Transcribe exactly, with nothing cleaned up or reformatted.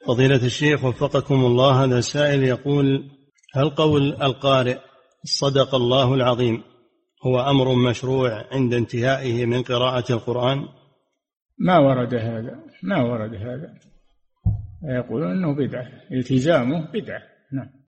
فضيلة الشيخ وفقكم الله، هذا سائل يقول: هل قول القارئ صدق الله العظيم هو أمر مشروع عند انتهائه من قراءة القرآن؟ ما ورد هذا، ما ورد هذا، يقولون أنه بدعة، التزامه بدعة. نعم.